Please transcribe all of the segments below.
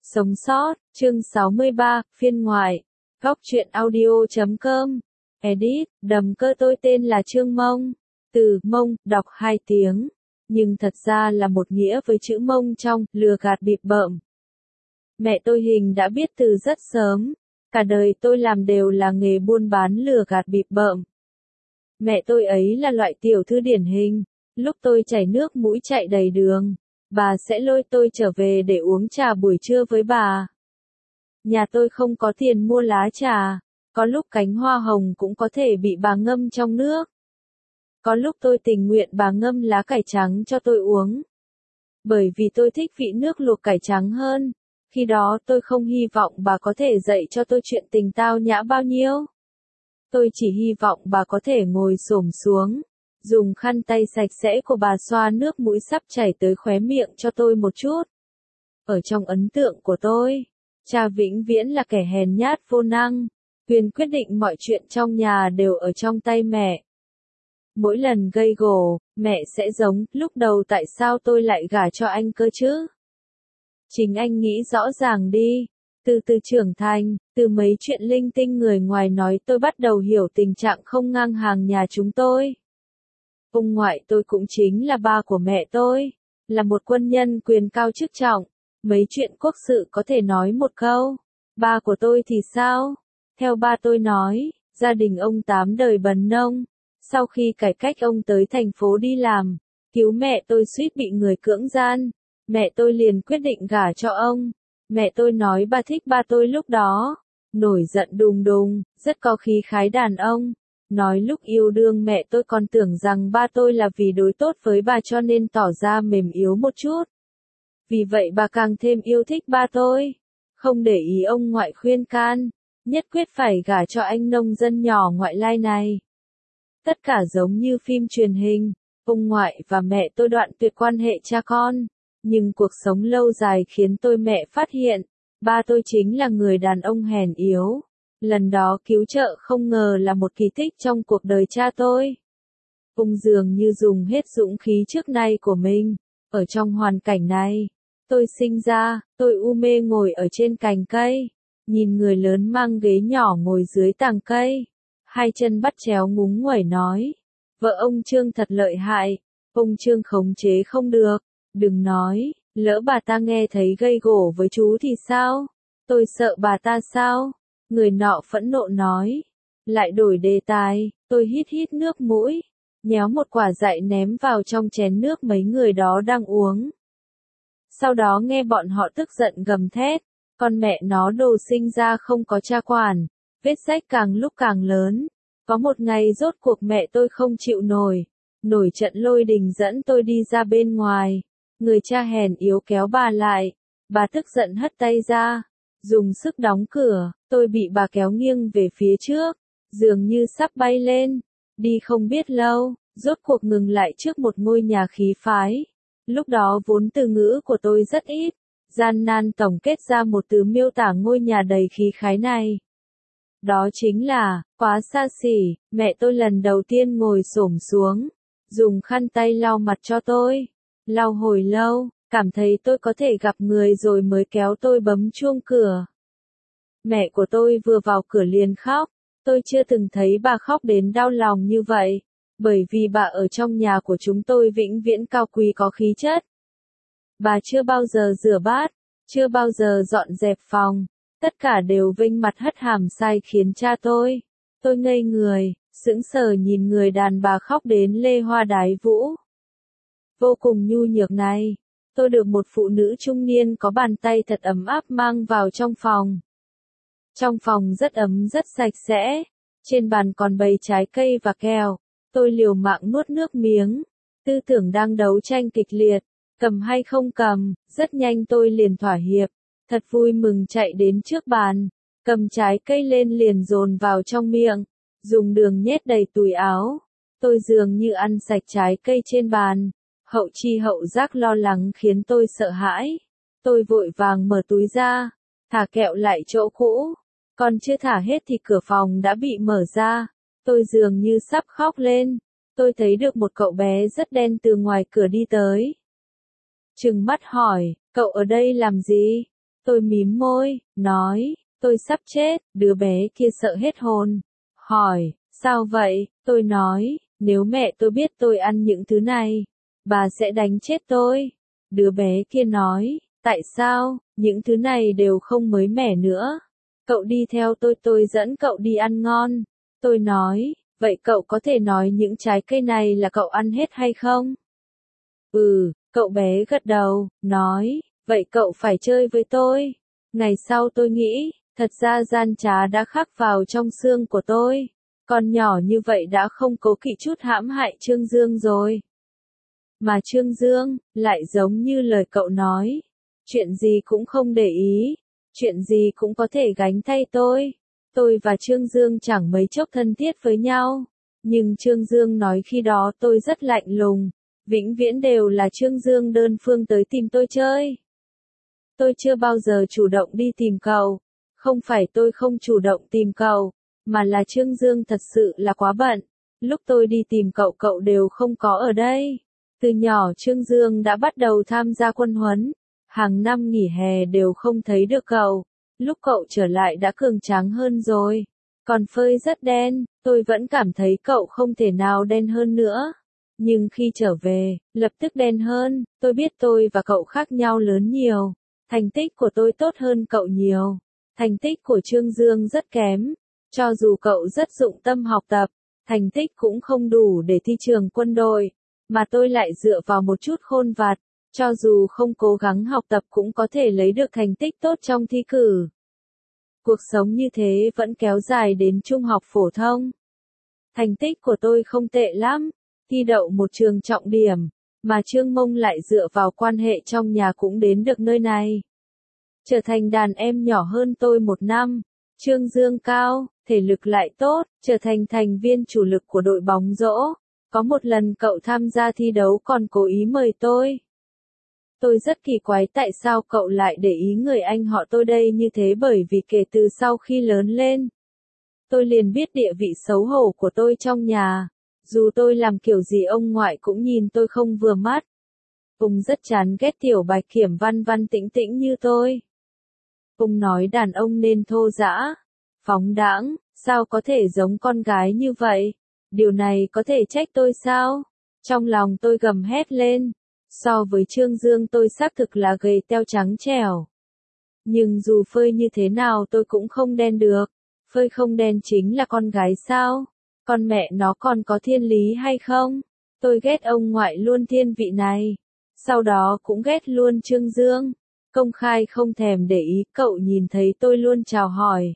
Sống sót, chương 63, phiên ngoại. Góc truyện audio.com. Edit, đầm cơ tôi tên là Trương Mông. Từ Mông, đọc 2 tiếng. Nhưng thật ra là một nghĩa với chữ Mông trong, lừa gạt bịp bợm. Mẹ tôi Hình đã biết từ rất sớm. Cả đời tôi làm đều là nghề buôn bán lừa gạt bịp bợm. Mẹ tôi ấy là loại tiểu thư điển hình. Lúc tôi chảy nước mũi chạy đầy đường, bà sẽ lôi tôi trở về để uống trà buổi trưa với bà. Nhà tôi không có tiền mua lá trà, có lúc cánh hoa hồng cũng có thể bị bà ngâm trong nước. Có lúc tôi tình nguyện bà ngâm lá cải trắng cho tôi uống. Bởi vì tôi thích vị nước luộc cải trắng hơn. Khi đó tôi không hy vọng bà có thể dạy cho tôi chuyện tình tao nhã bao nhiêu. Tôi chỉ hy vọng bà có thể ngồi xổm xuống, dùng khăn tay sạch sẽ của bà xoa nước mũi sắp chảy tới khóe miệng cho tôi một chút. Ở trong ấn tượng của tôi, cha vĩnh viễn là kẻ hèn nhát vô năng, quyền quyết định mọi chuyện trong nhà đều ở trong tay mẹ. Mỗi lần gây gổ, mẹ sẽ giống, lúc đầu tại sao tôi lại gả cho anh cơ chứ? Chính anh nghĩ rõ ràng đi. Từ từ trưởng thành, từ mấy chuyện linh tinh người ngoài nói tôi bắt đầu hiểu tình trạng không ngang hàng nhà chúng tôi. Ông ngoại tôi cũng chính là ba của mẹ tôi, là một quân nhân quyền cao chức trọng, mấy chuyện quốc sự có thể nói một câu. Ba của tôi thì sao? Theo ba tôi nói, gia đình ông 8 đời bần nông, sau khi cải cách ông tới thành phố đi làm, cứu mẹ tôi suýt bị người cưỡng gian, mẹ tôi liền quyết định gả cho ông. Mẹ tôi nói bà thích ba tôi lúc đó, nổi giận đùng đùng, rất có khí khái đàn ông. Nói lúc yêu đương mẹ tôi còn tưởng rằng ba tôi là vì đối tốt với bà cho nên tỏ ra mềm yếu một chút. Vì vậy bà càng thêm yêu thích ba tôi. Không để ý ông ngoại khuyên can, nhất quyết phải gả cho anh nông dân nhỏ ngoại lai này. Tất cả giống như phim truyền hình, ông ngoại và mẹ tôi đoạn tuyệt quan hệ cha con. Nhưng cuộc sống lâu dài khiến tôi mẹ phát hiện, ba tôi chính là người đàn ông hèn yếu. Lần đó cứu trợ không ngờ là một kỳ tích trong cuộc đời cha tôi. Ông dường như dùng hết dũng khí trước nay của mình. Ở trong hoàn cảnh này, tôi sinh ra, tôi u mê ngồi ở trên cành cây, nhìn người lớn mang ghế nhỏ ngồi dưới tàng cây, hai chân bắt chéo ngúng nguẩy nói, vợ ông Trương thật lợi hại, ông Trương khống chế không được, đừng nói, lỡ bà ta nghe thấy gây gổ với chú thì sao? Tôi sợ bà ta sao? Người nọ phẫn nộ nói. Lại đổi đề tài, tôi hít hít nước mũi, nhéo một quả dại ném vào trong chén nước mấy người đó đang uống. Sau đó nghe bọn họ tức giận gầm thét, con mẹ nó đồ sinh ra không có cha quản, vết rách càng lúc càng lớn. Có một ngày rốt cuộc mẹ tôi không chịu nổi trận lôi đình dẫn tôi đi ra bên ngoài. Người cha hèn yếu kéo bà lại, bà tức giận hất tay ra, dùng sức đóng cửa, tôi bị bà kéo nghiêng về phía trước, dường như sắp bay lên, đi không biết lâu, rốt cuộc ngừng lại trước một ngôi nhà khí phái. Lúc đó vốn từ ngữ của tôi rất ít, gian nan tổng kết ra một từ miêu tả ngôi nhà đầy khí khái này. Đó chính là, quá xa xỉ. Mẹ tôi lần đầu tiên ngồi xổm xuống, dùng khăn tay lau mặt cho tôi. Lau hồi lâu, cảm thấy tôi có thể gặp người rồi mới kéo tôi bấm chuông cửa. Mẹ của tôi vừa vào cửa liền khóc, tôi chưa từng thấy bà khóc đến đau lòng như vậy, bởi vì bà ở trong nhà của chúng tôi vĩnh viễn cao quý có khí chất. Bà chưa bao giờ rửa bát, chưa bao giờ dọn dẹp phòng, tất cả đều vênh mặt hất hàm sai khiến cha tôi ngây người, sững sờ nhìn người đàn bà khóc đến lê hoa đái vũ. Vô cùng nhu nhược này, tôi được một phụ nữ trung niên có bàn tay thật ấm áp mang vào trong phòng. Trong phòng rất ấm rất sạch sẽ, trên bàn còn bày trái cây và kẹo, tôi liều mạng nuốt nước miếng, tư tưởng đang đấu tranh kịch liệt, cầm hay không cầm, rất nhanh tôi liền thỏa hiệp, thật vui mừng chạy đến trước bàn, cầm trái cây lên liền dồn vào trong miệng, dùng đường nhét đầy túi áo, tôi dường như ăn sạch trái cây trên bàn. Hậu chi hậu giác lo lắng khiến tôi sợ hãi. Tôi vội vàng mở túi ra, thả kẹo lại chỗ cũ. Còn chưa thả hết thì cửa phòng đã bị mở ra. Tôi dường như sắp khóc lên. Tôi thấy được một cậu bé rất đen từ ngoài cửa đi tới. Trừng mắt hỏi, cậu ở đây làm gì? Tôi mím môi, nói, tôi sắp chết, đứa bé kia sợ hết hồn. Hỏi, sao vậy? Tôi nói, nếu mẹ tôi biết tôi ăn những thứ này, bà sẽ đánh chết tôi. Đứa bé kia nói, tại sao, những thứ này đều không mới mẻ nữa. Cậu đi theo tôi dẫn cậu đi ăn ngon. Tôi nói, vậy cậu có thể nói những trái cây này là cậu ăn hết hay không? Cậu bé gật đầu, nói, vậy cậu phải chơi với tôi. Ngày sau tôi nghĩ, thật ra gian trá đã khắc vào trong xương của tôi. Con nhỏ như vậy đã không cố kỵ chút hãm hại Trương Dương rồi. Mà Trương Dương, lại giống như lời cậu nói. Chuyện gì cũng không để ý. Chuyện gì cũng có thể gánh thay tôi. Tôi và Trương Dương chẳng mấy chốc thân thiết với nhau. Nhưng Trương Dương nói khi đó tôi rất lạnh lùng. Vĩnh viễn đều là Trương Dương đơn phương tới tìm tôi chơi. Tôi chưa bao giờ chủ động đi tìm cậu. Không phải tôi không chủ động tìm cậu, mà là Trương Dương thật sự là quá bận. Lúc tôi đi tìm cậu đều không có ở đây. Từ nhỏ Trương Dương đã bắt đầu tham gia quân huấn. Hàng năm nghỉ hè đều không thấy được cậu. Lúc cậu trở lại đã cường tráng hơn rồi. Còn phơi rất đen, tôi vẫn cảm thấy cậu không thể nào đen hơn nữa. Nhưng khi trở về, lập tức đen hơn, tôi biết tôi và cậu khác nhau lớn nhiều. Thành tích của tôi tốt hơn cậu nhiều. Thành tích của Trương Dương rất kém. Cho dù cậu rất dụng tâm học tập, thành tích cũng không đủ để thi trường quân đội. Mà tôi lại dựa vào một chút khôn vặt. Cho dù không cố gắng học tập cũng có thể lấy được thành tích tốt trong thi cử. Cuộc sống như thế vẫn kéo dài đến trung học phổ thông. Thành tích của tôi không tệ lắm. Thi đậu một trường trọng điểm, mà Trương Mông lại dựa vào quan hệ trong nhà cũng đến được nơi này. Trở thành đàn em nhỏ hơn tôi 1 năm, Trương Dương cao, thể lực lại tốt, trở thành thành viên chủ lực của đội bóng rổ. Có một lần cậu tham gia thi đấu còn cố ý mời tôi. Tôi rất kỳ quái tại sao cậu lại để ý người anh họ tôi đây như thế, bởi vì kể từ sau khi lớn lên, tôi liền biết địa vị xấu hổ của tôi trong nhà. Dù tôi làm kiểu gì ông ngoại cũng nhìn tôi không vừa mắt. Ông rất chán ghét tiểu bạch kiểm văn văn tĩnh tĩnh như tôi. Ông nói đàn ông nên thô dã, phóng đãng, sao có thể giống con gái như vậy? Điều này có thể trách tôi sao? Trong lòng tôi gầm hét lên. So với Trương Dương tôi xác thực là gầy teo trắng trẻo. Nhưng dù phơi như thế nào tôi cũng không đen được. Phơi không đen chính là con gái sao? Con mẹ nó còn có thiên lý hay không? Tôi ghét ông ngoại luôn thiên vị này. Sau đó cũng ghét luôn Trương Dương. Công khai không thèm để ý, cậu nhìn thấy tôi luôn chào hỏi.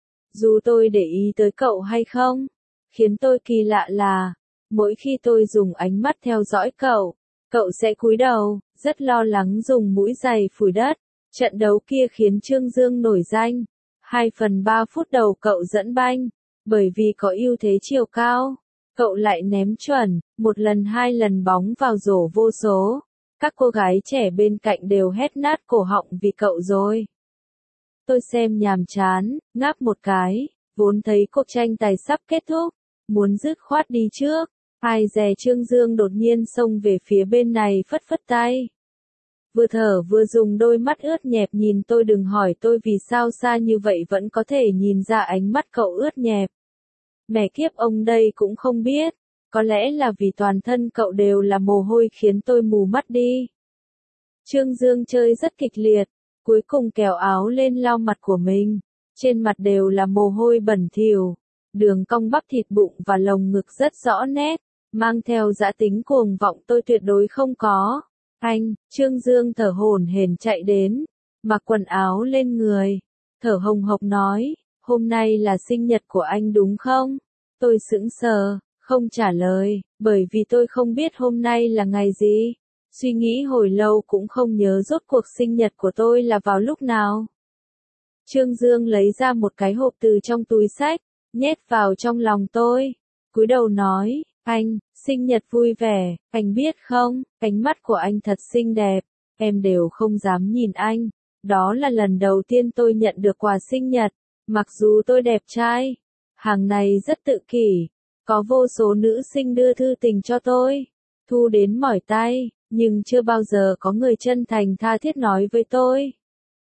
Dù tôi để ý tới cậu hay không, khiến tôi kỳ lạ là, mỗi khi tôi dùng ánh mắt theo dõi cậu, cậu sẽ cúi đầu, rất lo lắng dùng mũi giày phủi đất. Trận đấu kia khiến Trương Dương nổi danh. 2/3 phút đầu cậu dẫn banh. Bởi vì có ưu thế chiều cao, cậu lại ném chuẩn, 1 lần 2 lần bóng vào rổ vô số. Các cô gái trẻ bên cạnh đều hét nát cổ họng vì cậu rồi. Tôi xem nhàm chán, ngáp một cái, vốn thấy cuộc tranh tài sắp kết thúc, muốn dứt khoát đi trước. Ai dè Trương Dương đột nhiên xông về phía bên này phất phất tay. Vừa thở vừa dùng đôi mắt ướt nhẹp nhìn tôi, đừng hỏi tôi vì sao xa như vậy vẫn có thể nhìn ra ánh mắt cậu ướt nhẹp. Mẹ kiếp, ông đây cũng không biết, có lẽ là vì toàn thân cậu đều là mồ hôi khiến tôi mù mắt đi. Trương Dương chơi rất kịch liệt, cuối cùng kéo áo lên lau mặt của mình, trên mặt đều là mồ hôi bẩn thỉu, đường cong bắp thịt bụng và lồng ngực rất rõ nét, mang theo dã tính cuồng vọng tôi tuyệt đối không có. Anh, Trương Dương thở hổn hển chạy đến, mặc quần áo lên người, thở hồng hộc nói, hôm nay là sinh nhật của anh đúng không? Tôi sững sờ, không trả lời, bởi vì tôi không biết hôm nay là ngày gì. Suy nghĩ hồi lâu cũng không nhớ rốt cuộc sinh nhật của tôi là vào lúc nào. Trương Dương lấy ra một cái hộp từ trong túi xách, nhét vào trong lòng tôi, cúi đầu nói, anh, sinh nhật vui vẻ, anh biết không, ánh mắt của anh thật xinh đẹp, em đều không dám nhìn anh. Đó là lần đầu tiên tôi nhận được quà sinh nhật, mặc dù tôi đẹp trai, hàng này rất tự kỷ, có vô số nữ sinh đưa thư tình cho tôi, thu đến mỏi tay, nhưng chưa bao giờ có người chân thành tha thiết nói với tôi.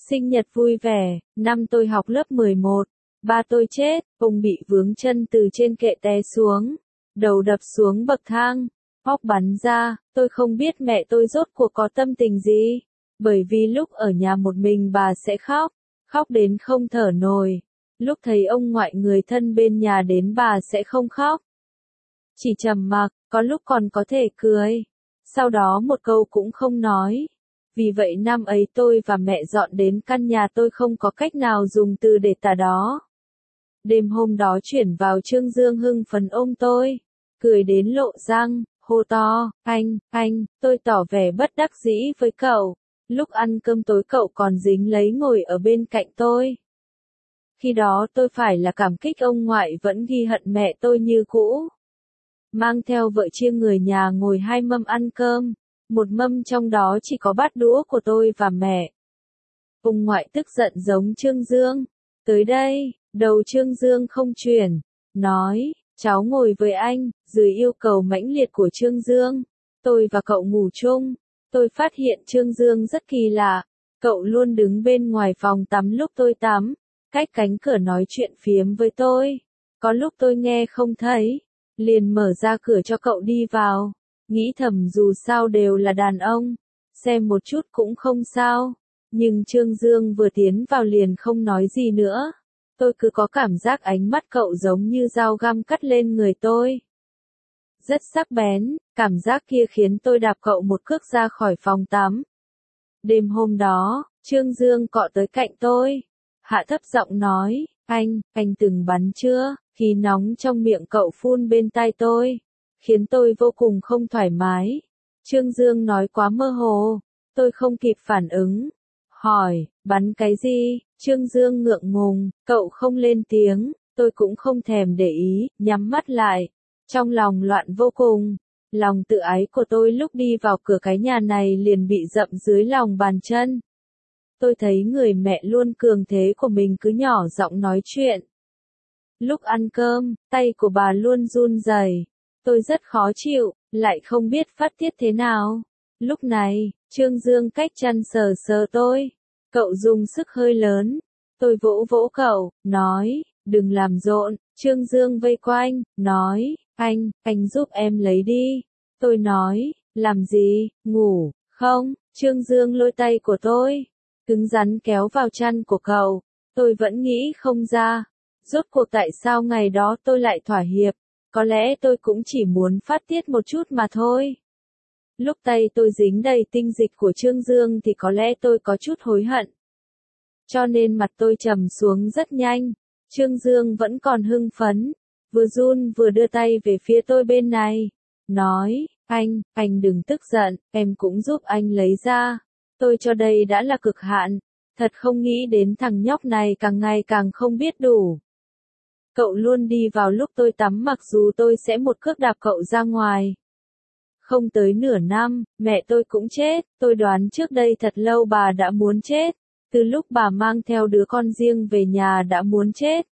Sinh nhật vui vẻ, năm tôi học lớp 11, ba tôi chết, ông bị vướng chân từ trên kệ té xuống, đầu đập xuống bậc thang, óc bắn ra, tôi không biết mẹ tôi rốt cuộc có tâm tình gì, bởi vì lúc ở nhà một mình bà sẽ khóc, khóc đến không thở nổi, lúc thấy ông ngoại người thân bên nhà đến bà sẽ không khóc. Chỉ trầm mặc, có lúc còn có thể cười, sau đó một câu cũng không nói. Vì vậy năm ấy tôi và mẹ dọn đến căn nhà tôi không có cách nào dùng từ để tả đó. Đêm hôm đó chuyển vào Trương Dương hưng phấn ôm tôi, cười đến lộ răng, hô to, anh, tôi tỏ vẻ bất đắc dĩ với cậu. Lúc ăn cơm tối cậu còn dính lấy ngồi ở bên cạnh tôi. Khi đó tôi phải là cảm kích ông ngoại vẫn ghi hận mẹ tôi như cũ. Mang theo vợ chia người nhà ngồi 2 mâm ăn cơm, một mâm trong đó chỉ có bát đũa của tôi và mẹ. Ông ngoại tức giận giống Trương Dương. Tới đây, đầu Trương Dương không chuyển, nói, cháu ngồi với anh, dưới yêu cầu mãnh liệt của Trương Dương. Tôi và cậu ngủ chung, tôi phát hiện Trương Dương rất kỳ lạ, cậu luôn đứng bên ngoài phòng tắm lúc tôi tắm, cách cánh cửa nói chuyện phiếm với tôi. Có lúc tôi nghe không thấy, liền mở ra cửa cho cậu đi vào, nghĩ thầm dù sao đều là đàn ông, xem một chút cũng không sao. Nhưng Trương Dương vừa tiến vào liền không nói gì nữa. Tôi cứ có cảm giác ánh mắt cậu giống như dao găm cắt lên người tôi. Rất sắc bén, cảm giác kia khiến tôi đạp cậu một cước ra khỏi phòng tắm. Đêm hôm đó, Trương Dương cọ tới cạnh tôi, hạ thấp giọng nói, anh từng bắn chưa? Khí nóng trong miệng cậu phun bên tai tôi, khiến tôi vô cùng không thoải mái. Trương Dương nói quá mơ hồ, tôi không kịp phản ứng. Hỏi, bắn cái gì? Trương Dương ngượng ngùng, cậu không lên tiếng, tôi cũng không thèm để ý, nhắm mắt lại. Trong lòng loạn vô cùng, lòng tự ái của tôi lúc đi vào cửa cái nhà này liền bị dậm dưới lòng bàn chân. Tôi thấy người mẹ luôn cường thế của mình cứ nhỏ giọng nói chuyện. Lúc ăn cơm, tay của bà luôn run rẩy. Tôi rất khó chịu, lại không biết phát tiết thế nào. Lúc này, Trương Dương cách chân sờ sờ tôi. Cậu dùng sức hơi lớn. Tôi vỗ vỗ cậu, nói, đừng làm rộn. Trương Dương vây quanh, nói, anh giúp em lấy đi. Tôi nói, làm gì, ngủ, không? Trương Dương lôi tay của tôi, cứng rắn kéo vào chăn của cậu. Tôi vẫn nghĩ không ra. Rốt cuộc tại sao ngày đó tôi lại thỏa hiệp, có lẽ tôi cũng chỉ muốn phát tiết một chút mà thôi. Lúc tay tôi dính đầy tinh dịch của Trương Dương thì có lẽ tôi có chút hối hận. Cho nên mặt tôi trầm xuống rất nhanh, Trương Dương vẫn còn hưng phấn, vừa run vừa đưa tay về phía tôi bên này, nói, anh đừng tức giận, em cũng giúp anh lấy ra, tôi cho đây đã là cực hạn, thật không nghĩ đến thằng nhóc này càng ngày càng không biết đủ. Cậu luôn đi vào lúc tôi tắm mặc dù tôi sẽ một cước đạp cậu ra ngoài. Không tới nửa năm, mẹ tôi cũng chết, tôi đoán trước đây thật lâu bà đã muốn chết, từ lúc bà mang theo đứa con riêng về nhà đã muốn chết.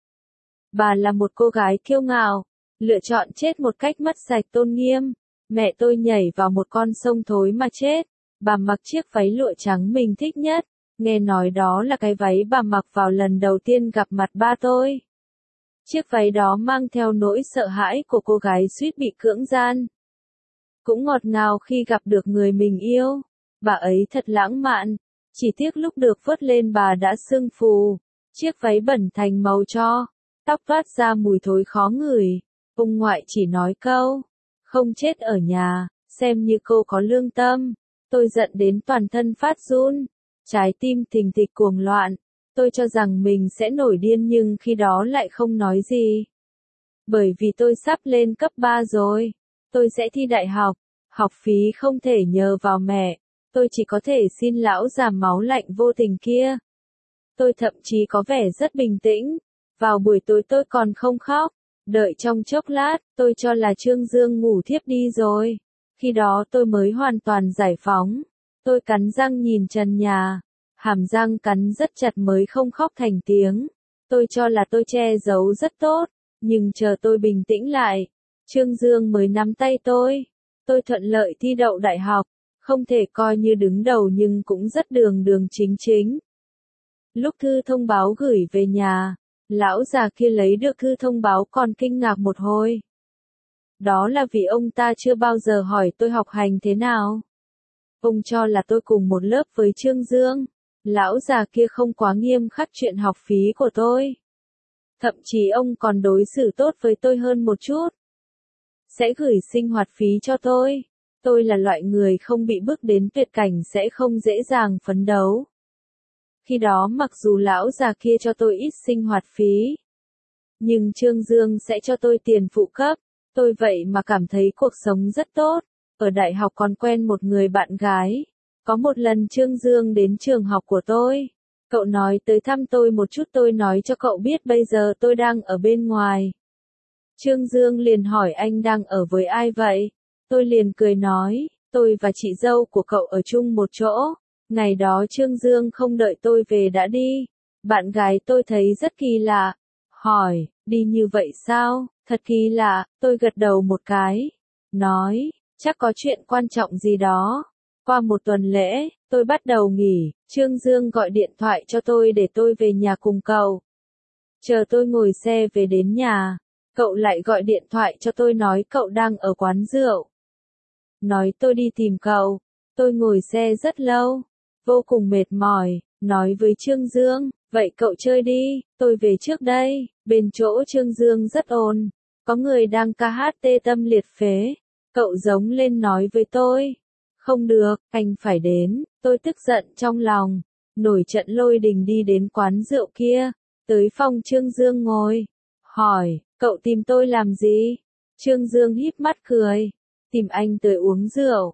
Bà là một cô gái kiêu ngạo, lựa chọn chết một cách mất sạch tôn nghiêm. Mẹ tôi nhảy vào một con sông thối mà chết. Bà mặc chiếc váy lụa trắng mình thích nhất, nghe nói đó là cái váy bà mặc vào lần đầu tiên gặp mặt ba tôi. Chiếc váy đó mang theo nỗi sợ hãi của cô gái suýt bị cưỡng gian. Cũng ngọt ngào khi gặp được người mình yêu. Bà ấy thật lãng mạn. Chỉ tiếc lúc được vớt lên bà đã sưng phù. Chiếc váy bẩn thành màu tro. Tóc toát ra mùi thối khó ngửi. Ông ngoại chỉ nói câu, không chết ở nhà, xem như cô có lương tâm. Tôi giận đến toàn thân phát run. Trái tim thình thịch cuồng loạn. Tôi cho rằng mình sẽ nổi điên nhưng khi đó lại không nói gì. Bởi vì tôi sắp lên cấp 3 rồi. Tôi sẽ thi đại học. Học phí không thể nhờ vào mẹ. Tôi chỉ có thể xin lão già máu lạnh vô tình kia. Tôi thậm chí có vẻ rất bình tĩnh. Vào buổi tối tôi còn không khóc. Đợi trong chốc lát, tôi cho là Trương Dương ngủ thiếp đi rồi. Khi đó tôi mới hoàn toàn giải phóng. Tôi cắn răng nhìn trần nhà. Hàm răng cắn rất chặt mới không khóc thành tiếng. Tôi cho là tôi che giấu rất tốt. Nhưng chờ tôi bình tĩnh lại. Trương Dương mới nắm tay tôi. Tôi thuận lợi thi đậu đại học. Không thể coi như đứng đầu nhưng cũng rất đường đường chính chính. Lúc thư thông báo gửi về nhà, lão già kia lấy được thư thông báo còn kinh ngạc một hồi. Đó là vì ông ta chưa bao giờ hỏi tôi học hành thế nào. Ông cho là tôi cùng một lớp với Trương Dương. Lão già kia không quá nghiêm khắc chuyện học phí của tôi. Thậm chí ông còn đối xử tốt với tôi hơn một chút. Sẽ gửi sinh hoạt phí cho tôi. Tôi là loại người không bị bước đến tuyệt cảnh sẽ không dễ dàng phấn đấu. Khi đó mặc dù lão già kia cho tôi ít sinh hoạt phí, nhưng Trương Dương sẽ cho tôi tiền phụ cấp. Tôi vậy mà cảm thấy cuộc sống rất tốt. Ở đại học còn quen một người bạn gái. Có một lần Trương Dương đến trường học của tôi. Cậu nói tới thăm tôi một chút, tôi nói cho cậu biết bây giờ tôi đang ở bên ngoài. Trương Dương liền hỏi anh đang ở với ai vậy? Tôi liền cười nói, tôi và chị dâu của cậu ở chung một chỗ. Ngày đó Trương Dương không đợi tôi về đã đi. Bạn gái tôi thấy rất kỳ lạ. Hỏi, đi như vậy sao? Thật kỳ lạ, tôi gật đầu một cái. Nói, chắc có chuyện quan trọng gì đó. Qua một tuần lễ, tôi bắt đầu nghỉ, Trương Dương gọi điện thoại cho tôi để tôi về nhà cùng cậu. Chờ tôi ngồi xe về đến nhà, cậu lại gọi điện thoại cho tôi nói cậu đang ở quán rượu. Nói tôi đi tìm cậu, tôi ngồi xe rất lâu, vô cùng mệt mỏi, nói với Trương Dương, vậy cậu chơi đi, tôi về trước đây. Bên chỗ Trương Dương rất ồn, có người đang ca hát tê tâm liệt phế. Cậu giống lên nói với tôi, không được, anh phải đến. Tôi tức giận trong lòng, nổi trận lôi đình đi đến quán rượu kia, tới phòng Trương Dương ngồi, hỏi, cậu tìm tôi làm gì? Trương Dương híp mắt cười, tìm anh tới uống rượu.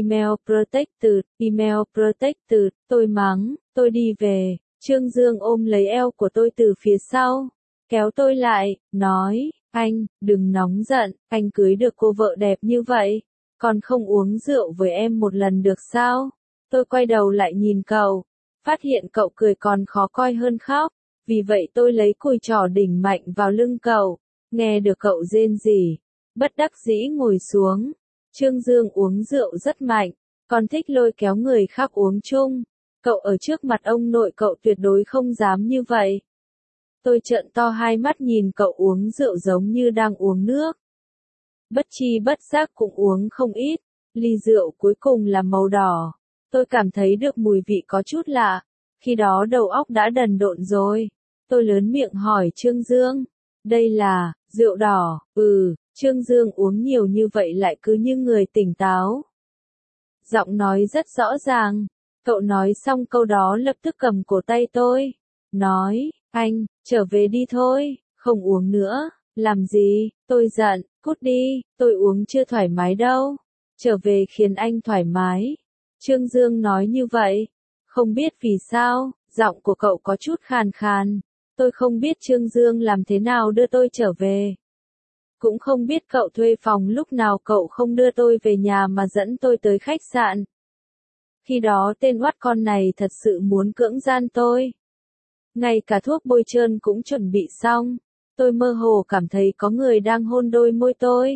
Email protected, tôi mắng, tôi đi về. Trương Dương ôm lấy eo của tôi từ phía sau, kéo tôi lại, nói, anh, đừng nóng giận, anh cưới được cô vợ đẹp như vậy, còn không uống rượu với em một lần được sao? Tôi quay đầu lại nhìn cậu, phát hiện cậu cười còn khó coi hơn khóc, vì vậy tôi lấy cùi trỏ đỉnh mạnh vào lưng cậu, nghe được cậu rên rỉ, bất đắc dĩ ngồi xuống. Trương Dương uống rượu rất mạnh, còn thích lôi kéo người khác uống chung. Cậu ở trước mặt ông nội cậu tuyệt đối không dám như vậy. Tôi trợn to hai mắt nhìn cậu uống rượu giống như đang uống nước. Bất chi bất giác cũng uống không ít, ly rượu cuối cùng là màu đỏ. Tôi cảm thấy được mùi vị có chút lạ, khi đó đầu óc đã đần độn rồi. Tôi lớn miệng hỏi Trương Dương, đây là, rượu đỏ, Trương Dương uống nhiều như vậy lại cứ như người tỉnh táo. Giọng nói rất rõ ràng, cậu nói xong câu đó lập tức cầm cổ tay tôi, nói, anh, trở về đi thôi, không uống nữa. Làm gì? Tôi giận, cút đi, tôi uống chưa thoải mái đâu. Trở về khiến anh thoải mái. Trương Dương nói như vậy. Không biết vì sao, giọng của cậu có chút khàn khàn. Tôi không biết Trương Dương làm thế nào đưa tôi trở về. Cũng không biết cậu thuê phòng lúc nào cậu không đưa tôi về nhà mà dẫn tôi tới khách sạn. Khi đó tên oắt con này thật sự muốn cưỡng gian tôi. Ngay cả thuốc bôi trơn cũng chuẩn bị xong. Tôi mơ hồ cảm thấy có người đang hôn đôi môi tôi.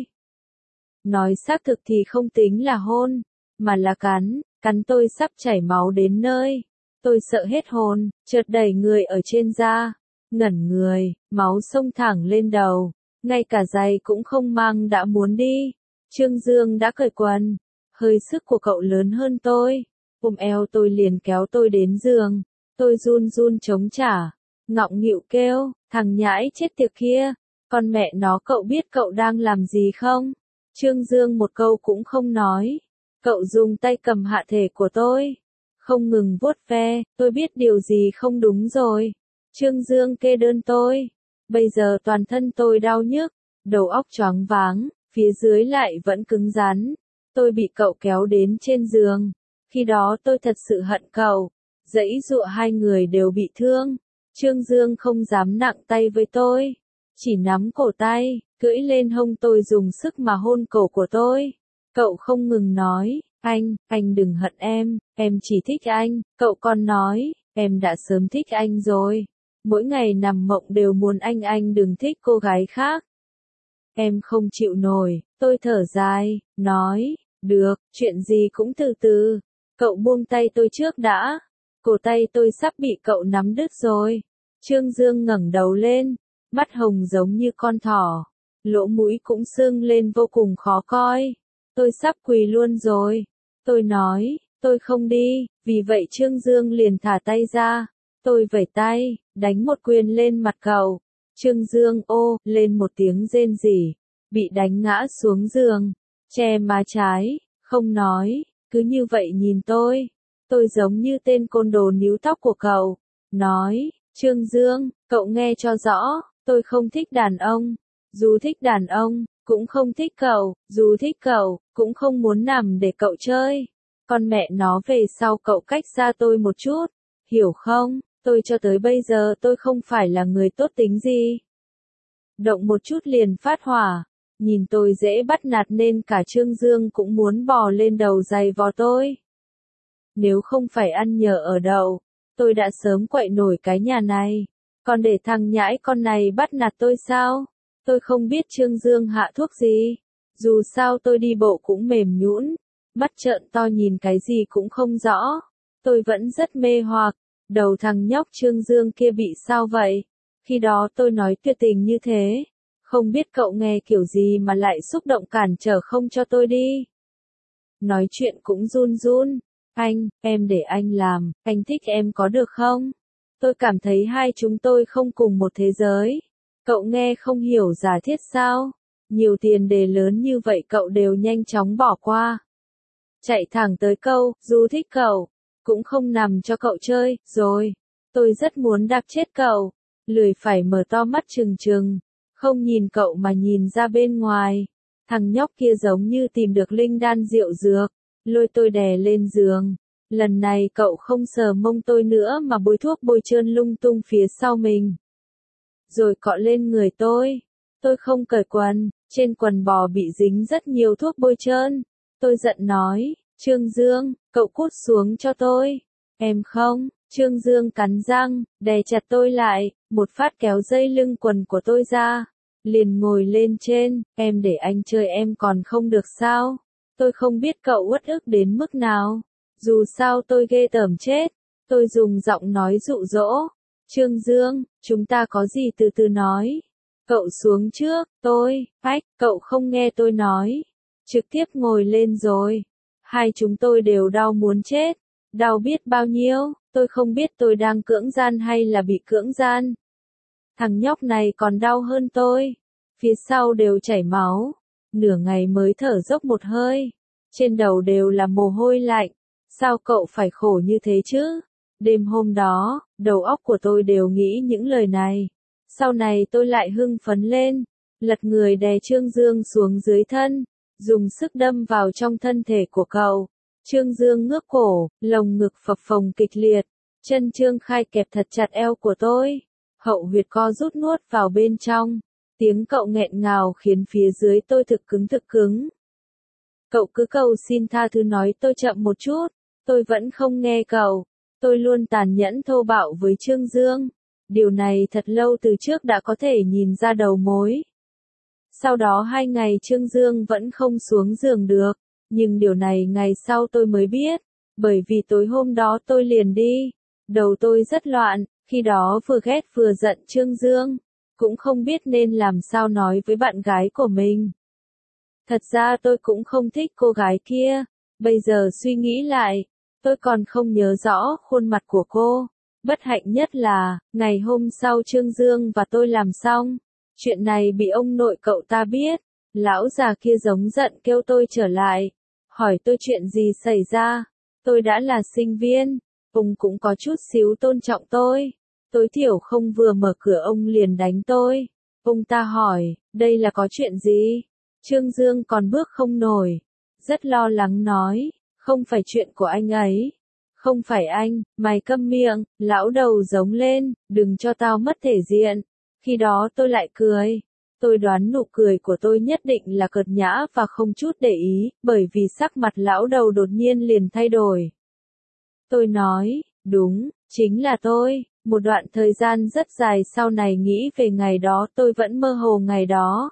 Nói xác thực thì không tính là hôn, mà là cắn tôi sắp chảy máu đến nơi. Tôi sợ hết hồn, chợt đẩy người ở trên da, ngẩn người, máu xông thẳng lên đầu, ngay cả giày cũng không mang đã muốn đi. Trương Dương đã cởi quần, hơi sức của cậu lớn hơn tôi, ôm eo tôi liền kéo tôi đến giường, tôi run run chống trả, ngọng nghịu kêu, thằng nhãi chết tiệt kia, con mẹ nó cậu biết cậu đang làm gì không? Trương Dương một câu cũng không nói, cậu dùng tay cầm hạ thể của tôi, không ngừng vuốt ve, tôi biết điều gì không đúng rồi. Trương Dương kê đơn tôi, bây giờ toàn thân tôi đau nhức, đầu óc choáng váng, phía dưới lại vẫn cứng rắn. Tôi bị cậu kéo đến trên giường, khi đó tôi thật sự hận cậu, giãy giụa hai người đều bị thương. Trương Dương không dám nặng tay với tôi, chỉ nắm cổ tay, cưỡi lên hông tôi dùng sức mà hôn cổ của tôi. Cậu không ngừng nói, anh đừng hận em chỉ thích anh. Cậu còn nói, em đã sớm thích anh rồi. Mỗi ngày nằm mộng đều muốn anh đừng thích cô gái khác. Em không chịu nổi, tôi thở dài, nói, được, chuyện gì cũng từ từ. Cậu buông tay tôi trước đã. Cổ tay tôi sắp bị cậu nắm đứt rồi. Trương Dương ngẩng đầu lên, mắt hồng giống như con thỏ, lỗ mũi cũng sưng lên vô cùng khó coi. Tôi sắp quỳ luôn rồi. Tôi nói, tôi không đi, vì vậy Trương Dương liền thả tay ra. Tôi vẩy tay, đánh một quyền lên mặt cậu. Trương Dương ô lên một tiếng rên rỉ, bị đánh ngã xuống giường, che má trái, không nói, cứ như vậy nhìn tôi. Tôi giống như tên côn đồ níu tóc của cậu. Nói, Trương Dương, cậu nghe cho rõ, tôi không thích đàn ông. Dù thích đàn ông, cũng không thích cậu, dù thích cậu, cũng không muốn nằm để cậu chơi. Con mẹ nó về sau cậu cách xa tôi một chút, hiểu không? Tôi cho tới bây giờ tôi không phải là người tốt tính gì. Động một chút liền phát hỏa, nhìn tôi dễ bắt nạt nên cả Trương Dương cũng muốn bò lên đầu giày vò tôi. Nếu không phải ăn nhờ ở đậu, tôi đã sớm quậy nổi cái nhà này. Còn để thằng nhãi con này bắt nạt tôi sao? Tôi không biết Trương Dương hạ thuốc gì. Dù sao tôi đi bộ cũng mềm nhũn, mắt trợn to nhìn cái gì cũng không rõ. Tôi vẫn rất mê hoặc. Đầu thằng nhóc Trương Dương kia bị sao vậy? Khi đó tôi nói tuyệt tình như thế. Không biết cậu nghe kiểu gì mà lại xúc động cản trở không cho tôi đi. Nói chuyện cũng run run. Anh, em để anh làm, anh thích em có được không? Tôi cảm thấy hai chúng tôi không cùng một thế giới. Cậu nghe không hiểu giả thiết sao? Nhiều tiền đề lớn như vậy cậu đều nhanh chóng bỏ qua. Chạy thẳng tới câu, dù thích cậu, cũng không nằm cho cậu chơi, rồi. Tôi rất muốn đạp chết cậu, lười phải mở to mắt trừng trừng, không nhìn cậu mà nhìn ra bên ngoài. Thằng nhóc kia giống như tìm được linh đan rượu dược, lôi tôi đè lên giường. Lần này cậu không sờ mông tôi nữa mà bôi thuốc bôi trơn lung tung phía sau mình. Rồi cọ lên người tôi. Tôi không cởi quần, trên quần bò bị dính rất nhiều thuốc bôi trơn. Tôi giận nói, Trương Dương, cậu cút xuống cho tôi. Em không, Trương Dương cắn răng, đè chặt tôi lại, một phát kéo dây lưng quần của tôi ra. Liền ngồi lên trên, em để anh chơi em còn không được sao? Tôi không biết cậu uất ức đến mức nào. Dù sao tôi ghê tởm chết. Tôi dùng giọng nói dụ dỗ. Trương Dương, chúng ta có gì từ từ nói. Cậu xuống trước, cậu không nghe tôi nói. Trực tiếp ngồi lên rồi. Hai chúng tôi đều đau muốn chết. Đau biết bao nhiêu, tôi không biết tôi đang cưỡng gian hay là bị cưỡng gian. Thằng nhóc này còn đau hơn tôi. Phía sau đều chảy máu. Nửa ngày mới thở dốc một hơi. Trên đầu đều là mồ hôi lạnh. Sao cậu phải khổ như thế chứ? Đêm hôm đó, đầu óc của tôi đều nghĩ những lời này. Sau này tôi lại hưng phấn lên, lật người đè Trương Dương xuống dưới thân, dùng sức đâm vào trong thân thể của cậu. Trương Dương ngước cổ, lồng ngực phập phồng kịch liệt, chân Trương Khai kẹp thật chặt eo của tôi. Hậu huyệt co rút nuốt vào bên trong, tiếng cậu nghẹn ngào khiến phía dưới tôi thực cứng. Cậu cứ cầu xin tha thứ nói tôi chậm một chút, tôi vẫn không nghe cậu. Tôi luôn tàn nhẫn thô bạo với Trương Dương. Điều này thật lâu từ trước đã có thể nhìn ra đầu mối. Sau đó 2 ngày Trương Dương vẫn không xuống giường được, nhưng điều này ngày sau tôi mới biết, bởi vì tối hôm đó tôi liền đi. Đầu tôi rất loạn, khi đó vừa ghét vừa giận Trương Dương, cũng không biết nên làm sao nói với bạn gái của mình. Thật ra tôi cũng không thích cô gái kia, bây giờ suy nghĩ lại, tôi còn không nhớ rõ khuôn mặt của cô. Bất hạnh nhất là, ngày hôm sau Trương Dương và tôi làm xong, chuyện này bị ông nội cậu ta biết. Lão già kia giống giận kêu tôi trở lại, hỏi tôi chuyện gì xảy ra. Tôi đã là sinh viên, ông cũng có chút xíu tôn trọng tôi. Tối thiểu không vừa mở cửa ông liền đánh tôi. Ông ta hỏi, đây là có chuyện gì? Trương Dương còn bước không nổi, rất lo lắng nói, không phải chuyện của anh ấy. Không phải anh, mày câm miệng, lão đầu giống lên, đừng cho tao mất thể diện. Khi đó tôi lại cười. Tôi đoán nụ cười của tôi nhất định là cợt nhã và không chút để ý, bởi vì sắc mặt lão đầu đột nhiên liền thay đổi. Tôi nói, đúng, chính là tôi. Một đoạn thời gian rất dài sau này nghĩ về ngày đó tôi vẫn mơ hồ ngày đó.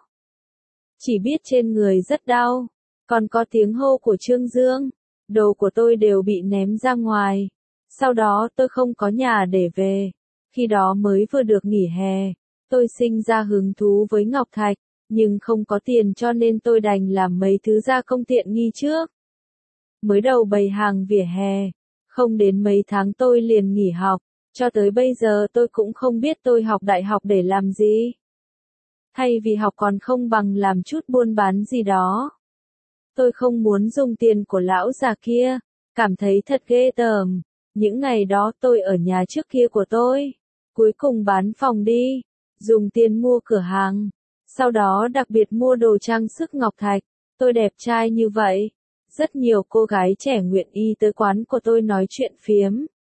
Chỉ biết trên người rất đau, còn có tiếng hô của Trương Dương. Đồ của tôi đều bị ném ra ngoài. Sau đó tôi không có nhà để về. Khi đó mới vừa được nghỉ hè. Tôi sinh ra hứng thú với ngọc thạch, nhưng không có tiền cho nên tôi đành làm mấy thứ gia công tiện nghi trước. Mới đầu bày hàng vỉa hè, không đến mấy tháng tôi liền nghỉ học, cho tới bây giờ tôi cũng không biết tôi học đại học để làm gì. Thay vì học còn không bằng làm chút buôn bán gì đó. Tôi không muốn dùng tiền của lão già kia, cảm thấy thật ghê tởm. Những ngày đó tôi ở nhà trước kia của tôi, cuối cùng bán phòng đi, dùng tiền mua cửa hàng, sau đó đặc biệt mua đồ trang sức ngọc thạch. Tôi đẹp trai như vậy, rất nhiều cô gái trẻ nguyện ý tới quán của tôi nói chuyện phiếm.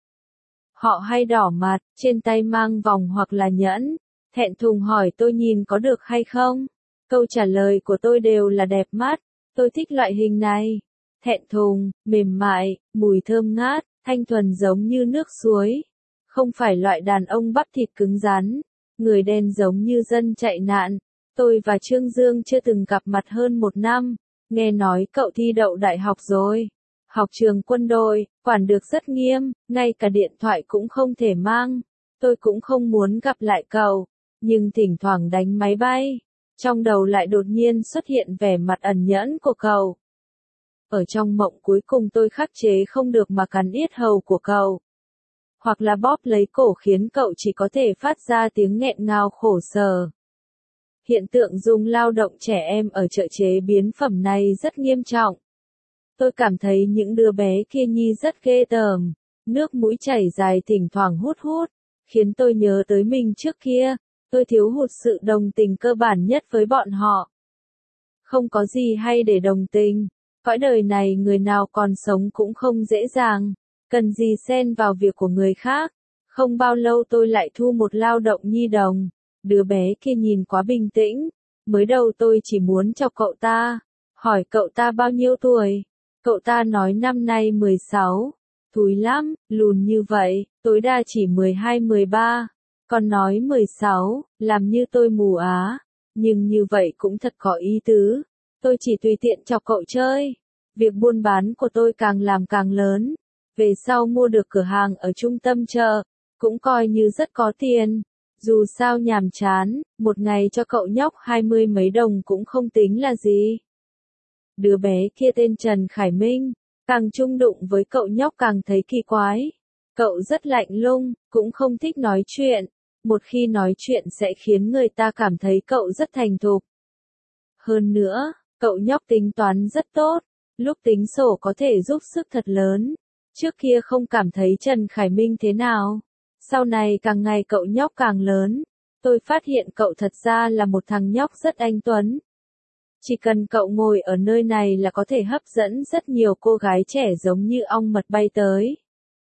Họ hay đỏ mặt, trên tay mang vòng hoặc là nhẫn, thẹn thùng hỏi tôi nhìn có được hay không. Câu trả lời của tôi đều là đẹp mắt, tôi thích loại hình này. Thẹn thùng, mềm mại, mùi thơm ngát, thanh thuần giống như nước suối. Không phải loại đàn ông bắp thịt cứng rắn, người đen giống như dân chạy nạn. Tôi và Trương Dương chưa từng gặp mặt hơn 1 năm, nghe nói cậu thi đậu đại học rồi. Học trường quân đội, quản được rất nghiêm, ngay cả điện thoại cũng không thể mang. Tôi cũng không muốn gặp lại cậu, nhưng thỉnh thoảng đánh máy bay, trong đầu lại đột nhiên xuất hiện vẻ mặt ẩn nhẫn của cậu. Ở trong mộng cuối cùng tôi khắc chế không được mà cắn yết hầu của cậu. Hoặc là bóp lấy cổ khiến cậu chỉ có thể phát ra tiếng nghẹn ngào khổ sở. Hiện tượng dùng lao động trẻ em ở chợ chế biến phẩm này rất nghiêm trọng. Tôi cảm thấy những đứa bé kia nhi rất ghê tởm, nước mũi chảy dài thỉnh thoảng hút hút, khiến tôi nhớ tới mình trước kia, tôi thiếu hụt sự đồng tình cơ bản nhất với bọn họ. Không có gì hay để đồng tình, cõi đời này người nào còn sống cũng không dễ dàng, cần gì xen vào việc của người khác. Không bao lâu tôi lại thu một lao động nhi đồng, đứa bé kia nhìn quá bình tĩnh, mới đầu tôi chỉ muốn chọc cậu ta, hỏi cậu ta bao nhiêu tuổi. Cậu ta nói năm nay 16, thúi lắm, lùn như vậy, tối đa chỉ 12-13, còn nói 16, làm như tôi mù á, nhưng như vậy cũng thật có ý tứ, tôi chỉ tùy tiện chọc cậu chơi. Việc buôn bán của tôi càng làm càng lớn, về sau mua được cửa hàng ở trung tâm chợ, cũng coi như rất có tiền, dù sao nhàm chán, một ngày cho cậu nhóc 20 mấy đồng cũng không tính là gì. Đứa bé kia tên Trần Khải Minh, càng chung đụng với cậu nhóc càng thấy kỳ quái. Cậu rất lạnh lùng, cũng không thích nói chuyện. Một khi nói chuyện sẽ khiến người ta cảm thấy cậu rất thành thục. Hơn nữa, cậu nhóc tính toán rất tốt, lúc tính sổ có thể giúp sức thật lớn. Trước kia không cảm thấy Trần Khải Minh thế nào. Sau này càng ngày cậu nhóc càng lớn, tôi phát hiện cậu thật ra là một thằng nhóc rất anh tuấn. Chỉ cần cậu ngồi ở nơi này là có thể hấp dẫn rất nhiều cô gái trẻ giống như ong mật bay tới.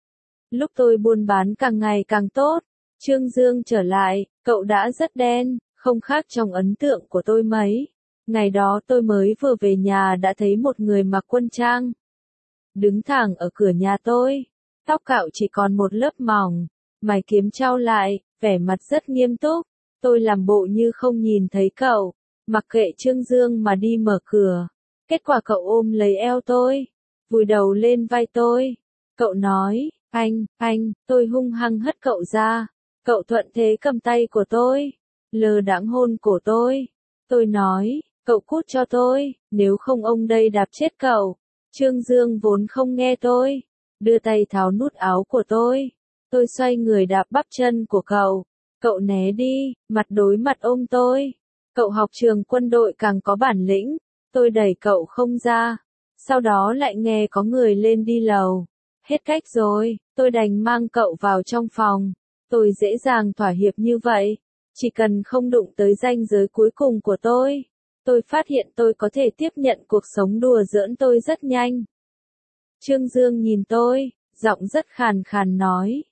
Lúc tôi buôn bán càng ngày càng tốt, Trương Dương trở lại, cậu đã rất đen, không khác trong ấn tượng của tôi mấy. Ngày đó tôi mới vừa về nhà đã thấy một người mặc quân trang, đứng thẳng ở cửa nhà tôi, tóc cạo chỉ còn một lớp mỏng, mày kiếm trao lại, vẻ mặt rất nghiêm túc. Tôi làm bộ như không nhìn thấy cậu, mặc kệ Trương Dương mà đi mở cửa. Kết quả cậu ôm lấy eo tôi, vùi đầu lên vai tôi. Cậu nói, anh, tôi hung hăng hất cậu ra. Cậu thuận thế cầm tay của tôi, lơ đãng hôn cổ tôi. Tôi nói, cậu cút cho tôi, nếu không ông đây đạp chết cậu. Trương Dương vốn không nghe tôi, đưa tay tháo nút áo của tôi. Tôi xoay người đạp bắp chân của cậu. Cậu né đi, mặt đối mặt ôm tôi. Cậu học trường quân đội càng có bản lĩnh. Tôi đẩy cậu không ra. Sau đó lại nghe có người lên đi lầu. Hết cách rồi, tôi đành mang cậu vào trong phòng. Tôi dễ dàng thỏa hiệp như vậy. Chỉ cần không đụng tới ranh giới cuối cùng của tôi. Tôi phát hiện tôi có thể tiếp nhận cuộc sống đùa giỡn tôi rất nhanh. Trương Dương nhìn tôi, giọng rất khàn khàn nói.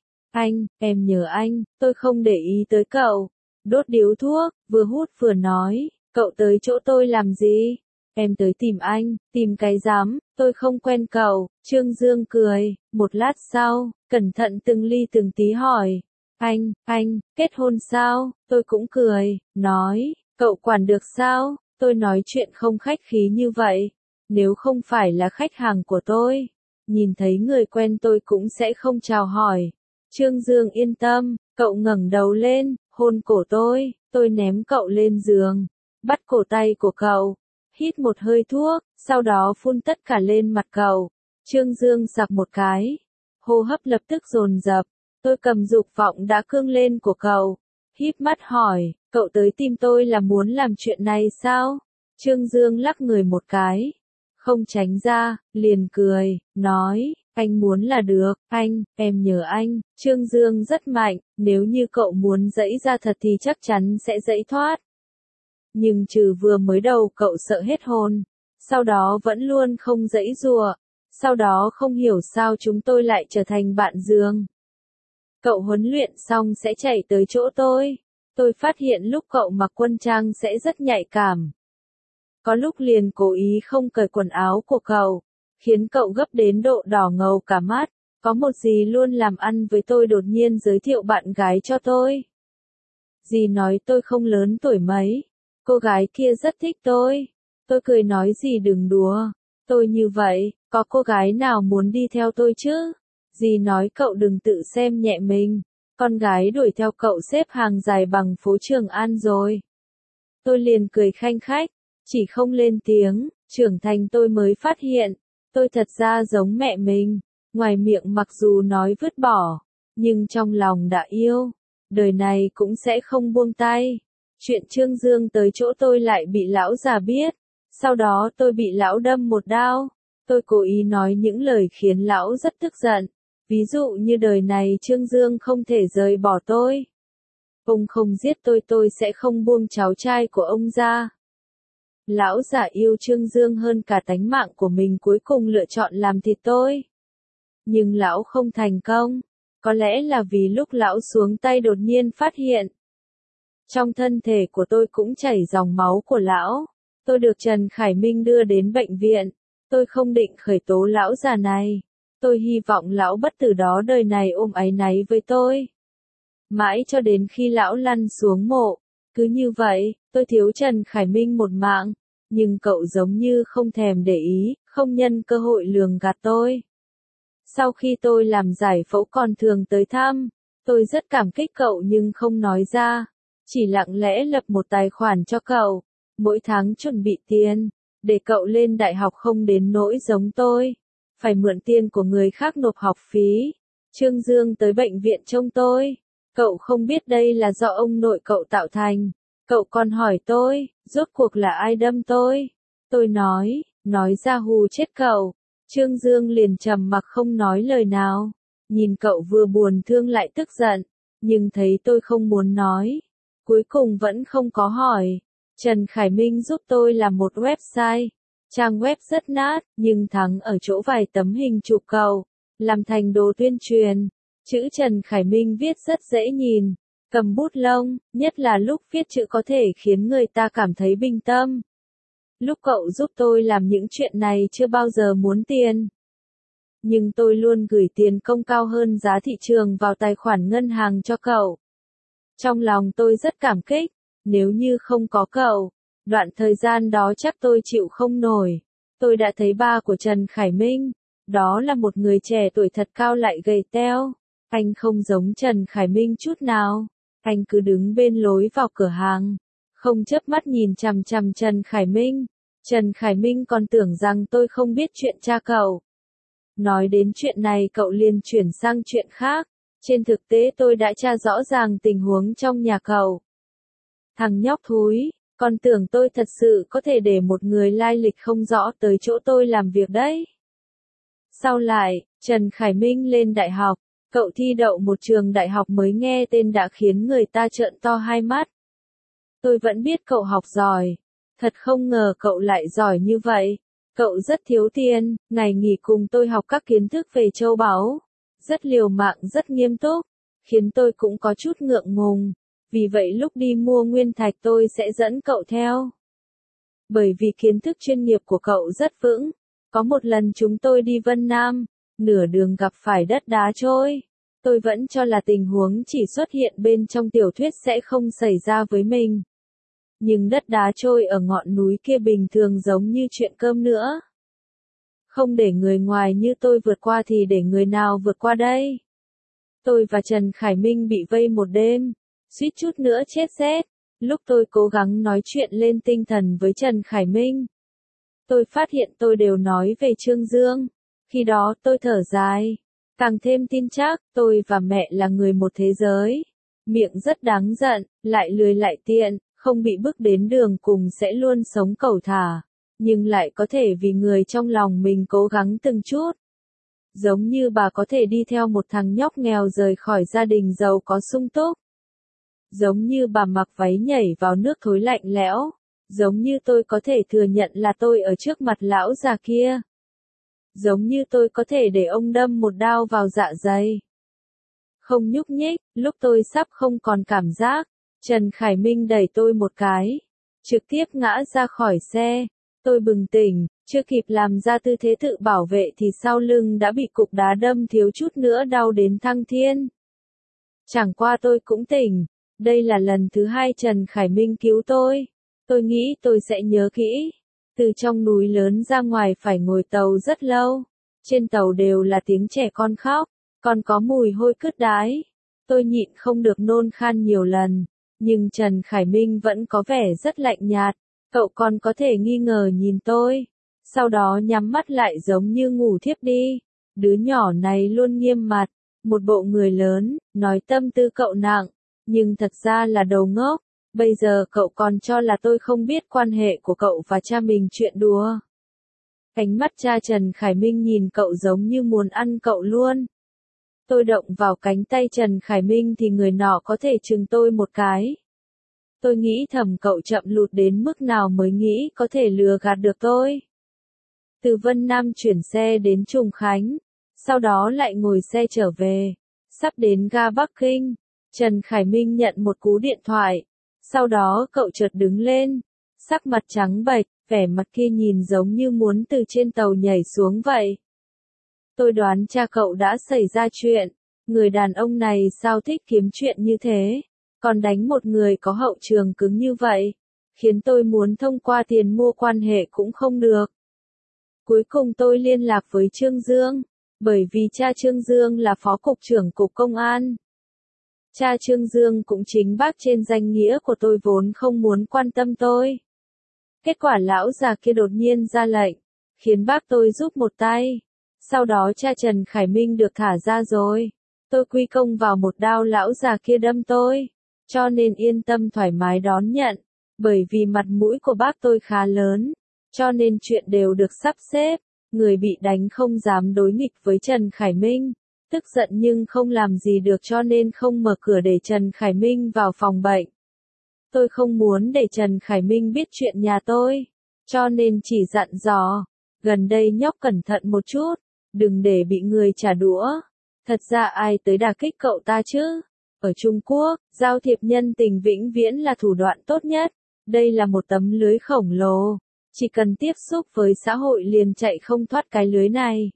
Em nhớ anh, tôi không để ý tới cậu. Đốt điếu thuốc, vừa hút vừa nói, cậu tới chỗ tôi làm gì? Em tới tìm anh, tìm cái rắm, tôi không quen cậu. Trương Dương cười, một lát sau, cẩn thận từng ly từng tí hỏi. Anh, kết hôn sao? Tôi cũng cười, nói, cậu quản được sao? Tôi nói chuyện không khách khí như vậy. Nếu không phải là khách hàng của tôi, nhìn thấy người quen tôi cũng sẽ không chào hỏi. Trương Dương yên tâm, cậu ngẩng đầu lên, hôn cổ tôi ném cậu lên giường, bắt cổ tay của cậu, hít một hơi thuốc, sau đó phun tất cả lên mặt cậu. Trương Dương sặc một cái, hô hấp lập tức dồn dập, tôi cầm dục vọng đã cương lên của cậu, híp mắt hỏi, cậu tới tìm tôi là muốn làm chuyện này sao? Trương Dương lắc người một cái, không tránh ra, liền cười, nói, anh muốn là được, em nhớ anh. Trương Dương rất mạnh, nếu như cậu muốn giãy ra thật thì chắc chắn sẽ giãy thoát. Nhưng trừ vừa mới đầu cậu sợ hết hồn, sau đó vẫn luôn không giãy giụa, sau đó không hiểu sao chúng tôi lại trở thành bạn giường. Cậu huấn luyện xong sẽ chạy tới chỗ tôi phát hiện lúc cậu mặc quân trang sẽ rất nhạy cảm. Có lúc liền cố ý không cởi quần áo của cậu, khiến cậu gấp đến độ đỏ ngầu cả mắt. Có một dì luôn làm ăn với tôi đột nhiên giới thiệu bạn gái cho tôi. Dì nói tôi không lớn tuổi mấy, cô gái kia rất thích tôi. Tôi cười nói dì đừng đùa, tôi như vậy, có cô gái nào muốn đi theo tôi chứ? Dì nói cậu đừng tự xem nhẹ mình, con gái đuổi theo cậu xếp hàng dài bằng phố Trường An rồi. Tôi liền cười khanh khách, chỉ không lên tiếng, trưởng thành tôi mới phát hiện, tôi thật ra giống mẹ mình, ngoài miệng mặc dù nói vứt bỏ, nhưng trong lòng đã yêu, đời này cũng sẽ không buông tay. Chuyện Trương Dương tới chỗ tôi lại bị lão già biết, sau đó tôi bị lão đâm một đao, tôi cố ý nói những lời khiến lão rất tức giận, ví dụ như đời này Trương Dương không thể rời bỏ tôi. Ông không giết tôi sẽ không buông cháu trai của ông ra. Lão già yêu Trương Dương hơn cả tánh mạng của mình cuối cùng lựa chọn làm thịt tôi. Nhưng lão không thành công, có lẽ là vì lúc lão xuống tay đột nhiên phát hiện. Trong thân thể của tôi cũng chảy dòng máu của lão, tôi được Trần Khải Minh đưa đến bệnh viện, tôi không định khởi tố lão già này, tôi hy vọng lão bất tử đó đời này ôm áy náy với tôi. Mãi cho đến khi lão lăn xuống mộ, cứ như vậy, tôi thiếu Trần Khải Minh một mạng, nhưng cậu giống như không thèm để ý, không nhân cơ hội lường gạt tôi. Sau khi tôi làm giải phẫu còn thường tới thăm, tôi rất cảm kích cậu nhưng không nói ra, chỉ lặng lẽ lập một tài khoản cho cậu, mỗi tháng chuẩn bị tiền, để cậu lên đại học không đến nỗi giống tôi, phải mượn tiền của người khác nộp học phí. Trương Dương tới bệnh viện trông tôi, cậu không biết đây là do ông nội cậu tạo thành, cậu còn hỏi tôi, rốt cuộc là ai đâm tôi? Tôi nói ra hù chết cậu. Trương Dương liền trầm mặc không nói lời nào, nhìn cậu vừa buồn thương lại tức giận, nhưng thấy tôi không muốn nói, cuối cùng vẫn không có hỏi. Trần Khải Minh giúp tôi làm một website, trang web rất nát, nhưng thắng ở chỗ vài tấm hình chụp cậu, làm thành đồ tuyên truyền. Chữ Trần Khải Minh viết rất dễ nhìn, cầm bút lông, nhất là lúc viết chữ có thể khiến người ta cảm thấy bình tâm. Lúc cậu giúp tôi làm những chuyện này chưa bao giờ muốn tiền. Nhưng tôi luôn gửi tiền công cao hơn giá thị trường vào tài khoản ngân hàng cho cậu. Trong lòng tôi rất cảm kích, nếu như không có cậu, đoạn thời gian đó chắc tôi chịu không nổi. Tôi đã thấy ba của Trần Khải Minh, đó là một người trẻ tuổi thật cao lại gầy teo. Anh không giống Trần Khải Minh chút nào, anh cứ đứng bên lối vào cửa hàng, không chớp mắt nhìn chằm chằm Trần Khải Minh. Trần Khải Minh còn tưởng rằng tôi không biết chuyện cha cậu. Nói đến chuyện này cậu liền chuyển sang chuyện khác, trên thực tế tôi đã tra rõ ràng tình huống trong nhà cậu. Thằng nhóc thúi, còn tưởng tôi thật sự có thể để một người lai lịch không rõ tới chỗ tôi làm việc đấy. Sau lại, Trần Khải Minh lên đại học, cậu thi đậu một trường đại học mới nghe tên đã khiến người ta trợn to hai mắt. Tôi vẫn biết cậu học giỏi, thật không ngờ cậu lại giỏi như vậy. Cậu rất thiếu tiền, ngày nghỉ cùng tôi học các kiến thức về châu báu, rất liều mạng rất nghiêm túc, khiến tôi cũng có chút ngượng ngùng. Vì vậy lúc đi mua nguyên thạch tôi sẽ dẫn cậu theo. Bởi vì kiến thức chuyên nghiệp của cậu rất vững. Có một lần chúng tôi đi Vân Nam, nửa đường gặp phải đất đá trôi. Tôi vẫn cho là tình huống chỉ xuất hiện bên trong tiểu thuyết sẽ không xảy ra với mình. Nhưng đất đá trôi ở ngọn núi kia bình thường giống như chuyện cơm nữa. Không để người ngoài như tôi vượt qua thì để người nào vượt qua đây? Tôi và Trần Khải Minh bị vây một đêm, suýt chút nữa chết rét. Lúc tôi cố gắng nói chuyện lên tinh thần với Trần Khải Minh, tôi phát hiện tôi đều nói về Trương Dương. Khi đó tôi thở dài, càng thêm tin chắc tôi và mẹ là người một thế giới. Miệng rất đáng giận, lại lười lại tiện, không bị bước đến đường cùng sẽ luôn sống cẩu thả, nhưng lại có thể vì người trong lòng mình cố gắng từng chút. Giống như bà có thể đi theo một thằng nhóc nghèo rời khỏi gia đình giàu có sung túc. Giống như bà mặc váy nhảy vào nước thối lạnh lẽo. Giống như tôi có thể thừa nhận là tôi ở trước mặt lão già kia. Giống như tôi có thể để ông đâm một đao vào dạ dày. Không nhúc nhích, lúc tôi sắp không còn cảm giác, Trần Khải Minh đẩy tôi một cái, trực tiếp ngã ra khỏi xe. Tôi bừng tỉnh, chưa kịp làm ra tư thế tự bảo vệ thì sau lưng đã bị cục đá đâm thiếu chút nữa đau đến thăng thiên. Chẳng qua tôi cũng tỉnh, đây là lần thứ 2 Trần Khải Minh cứu tôi. Tôi nghĩ tôi sẽ nhớ kỹ. Từ trong núi lớn ra ngoài phải ngồi tàu rất lâu. Trên tàu đều là tiếng trẻ con khóc, còn có mùi hôi cứt đái. Tôi nhịn không được nôn khan nhiều lần, nhưng Trần Khải Minh vẫn có vẻ rất lạnh nhạt. Cậu còn có thể nghi ngờ nhìn tôi, sau đó nhắm mắt lại giống như ngủ thiếp đi. Đứa nhỏ này luôn nghiêm mặt, một bộ người lớn, nói tâm tư cậu nặng, nhưng thật ra là đầu ngốc. Bây giờ cậu còn cho là tôi không biết quan hệ của cậu và cha mình chuyện đùa. Ánh mắt cha Trần Khải Minh nhìn cậu giống như muốn ăn cậu luôn. Tôi động vào cánh tay Trần Khải Minh thì người nọ có thể chừng tôi một cái. Tôi nghĩ thầm cậu chậm lụt đến mức nào mới nghĩ có thể lừa gạt được tôi. Từ Vân Nam chuyển xe đến Trùng Khánh, sau đó lại ngồi xe trở về. Sắp đến ga Bắc Kinh, Trần Khải Minh nhận một cú điện thoại. Sau đó cậu chợt đứng lên, sắc mặt trắng bệch, vẻ mặt kia nhìn giống như muốn từ trên tàu nhảy xuống vậy. Tôi đoán cha cậu đã xảy ra chuyện, người đàn ông này sao thích kiếm chuyện như thế, còn đánh một người có hậu trường cứng như vậy, khiến tôi muốn thông qua tiền mua quan hệ cũng không được. Cuối cùng tôi liên lạc với Trương Dương, bởi vì cha Trương Dương là phó cục trưởng cục công an. Cha Trương Dương cũng chính bác trên danh nghĩa của tôi vốn không muốn quan tâm tôi. Kết quả lão già kia đột nhiên ra lệnh, khiến bác tôi giúp một tay. Sau đó cha Trần Khải Minh được thả ra rồi. Tôi quy công vào một đao lão già kia đâm tôi, cho nên yên tâm thoải mái đón nhận. Bởi vì mặt mũi của bác tôi khá lớn, cho nên chuyện đều được sắp xếp. Người bị đánh không dám đối nghịch với Trần Khải Minh. Tức giận nhưng không làm gì được cho nên không mở cửa để Trần Khải Minh vào phòng bệnh. Tôi không muốn để Trần Khải Minh biết chuyện nhà tôi, cho nên chỉ dặn dò, gần đây nhóc cẩn thận một chút, đừng để bị người trả đũa. Thật ra ai tới đả kích cậu ta chứ? Ở Trung Quốc, giao thiệp nhân tình vĩnh viễn là thủ đoạn tốt nhất. Đây là một tấm lưới khổng lồ, chỉ cần tiếp xúc với xã hội liền chạy không thoát cái lưới này.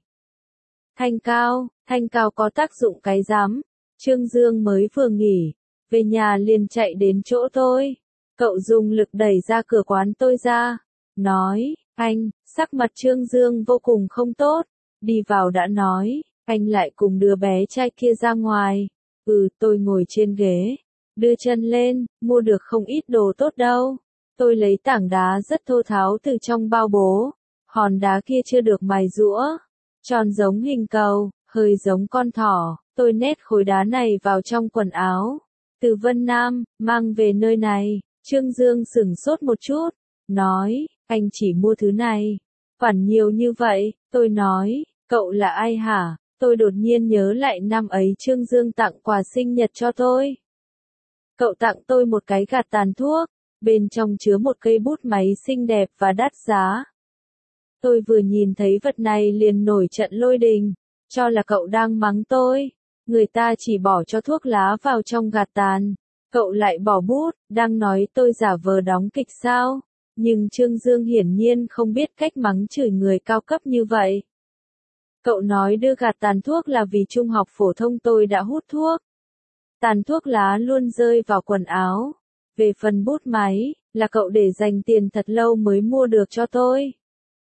Thanh cao có tác dụng cái rắm. Trương Dương mới vừa nghỉ, về nhà liền chạy đến chỗ tôi. Cậu dùng lực đẩy ra cửa quán tôi ra, nói, anh, sắc mặt Trương Dương vô cùng không tốt. Đi vào đã nói, anh lại cùng đứa bé trai kia ra ngoài. Tôi ngồi trên ghế, đưa chân lên, mua được không ít đồ tốt đâu. Tôi lấy tảng đá rất thô tháo từ trong bao bố. Hòn đá kia chưa được mài giũa, tròn giống hình cầu, hơi giống con thỏ. Tôi nét khối đá này vào trong quần áo. Từ Vân Nam, mang về nơi này. Trương Dương sửng sốt một chút, nói, anh chỉ mua thứ này. Khoản nhiều như vậy, tôi nói, cậu là ai hả? Tôi đột nhiên nhớ lại năm ấy Trương Dương tặng quà sinh nhật cho tôi. Cậu tặng tôi một cái gạt tàn thuốc, bên trong chứa một cây bút máy xinh đẹp và đắt giá. Tôi vừa nhìn thấy vật này liền nổi trận lôi đình, cho là cậu đang mắng tôi. Người ta chỉ bỏ cho thuốc lá vào trong gạt tàn, cậu lại bỏ bút, đang nói tôi giả vờ đóng kịch sao? Nhưng Trương Dương hiển nhiên không biết cách mắng chửi người cao cấp như vậy. Cậu nói đưa gạt tàn thuốc là vì trung học phổ thông tôi đã hút thuốc. Tàn thuốc lá luôn rơi vào quần áo. Về phần bút máy, là cậu để dành tiền thật lâu mới mua được cho tôi.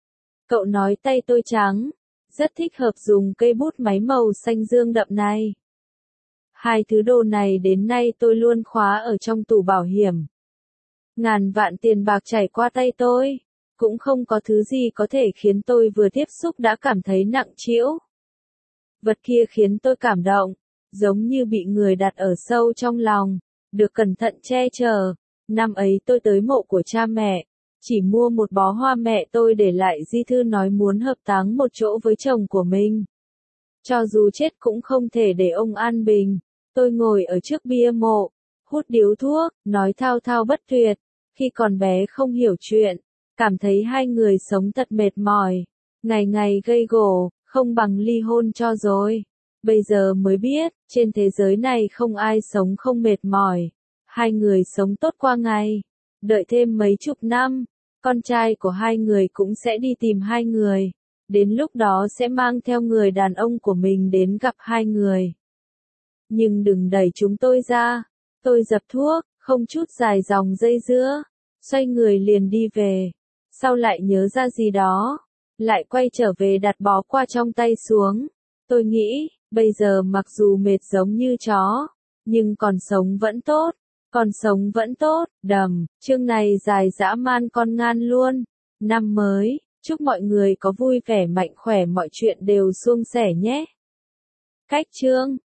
Cậu nói tay tôi trắng, rất thích hợp dùng cây bút máy màu xanh dương đậm này. Hai thứ đồ này đến nay tôi luôn khóa ở trong tủ bảo hiểm. Ngàn vạn tiền bạc chảy qua tay tôi, cũng không có thứ gì có thể khiến tôi vừa tiếp xúc đã cảm thấy nặng trĩu. Vật kia khiến tôi cảm động, giống như bị người đặt ở sâu trong lòng, được cẩn thận che chở. Năm ấy tôi tới mộ của cha mẹ, chỉ mua một bó hoa mẹ tôi để lại di thư nói muốn hợp táng một chỗ với chồng của mình. Cho dù chết cũng không thể để ông an bình. Tôi ngồi ở trước bia mộ, hút điếu thuốc, nói thao thao bất tuyệt. Khi còn bé không hiểu chuyện, cảm thấy hai người sống thật mệt mỏi, ngày ngày gây gổ, không bằng ly hôn cho rồi. Bây giờ mới biết, trên thế giới này không ai sống không mệt mỏi. Hai người sống tốt qua ngày. Đợi thêm mấy chục năm, con trai của hai người cũng sẽ đi tìm hai người. Đến lúc đó sẽ mang theo người đàn ông của mình đến gặp hai người. Nhưng đừng đẩy chúng tôi ra. Tôi dập thuốc, không chút dài dòng dây dưa. Xoay người liền đi về. Sau lại nhớ ra gì đó. Lại quay trở về đặt bó qua trong tay xuống. Tôi nghĩ, bây giờ mặc dù mệt giống như chó, nhưng còn sống vẫn tốt. Còn sống vẫn tốt, đầm, chương này dài dã man con ngan luôn. Năm mới, chúc mọi người có vui vẻ mạnh khỏe mọi chuyện đều suôn sẻ nhé. Cách chương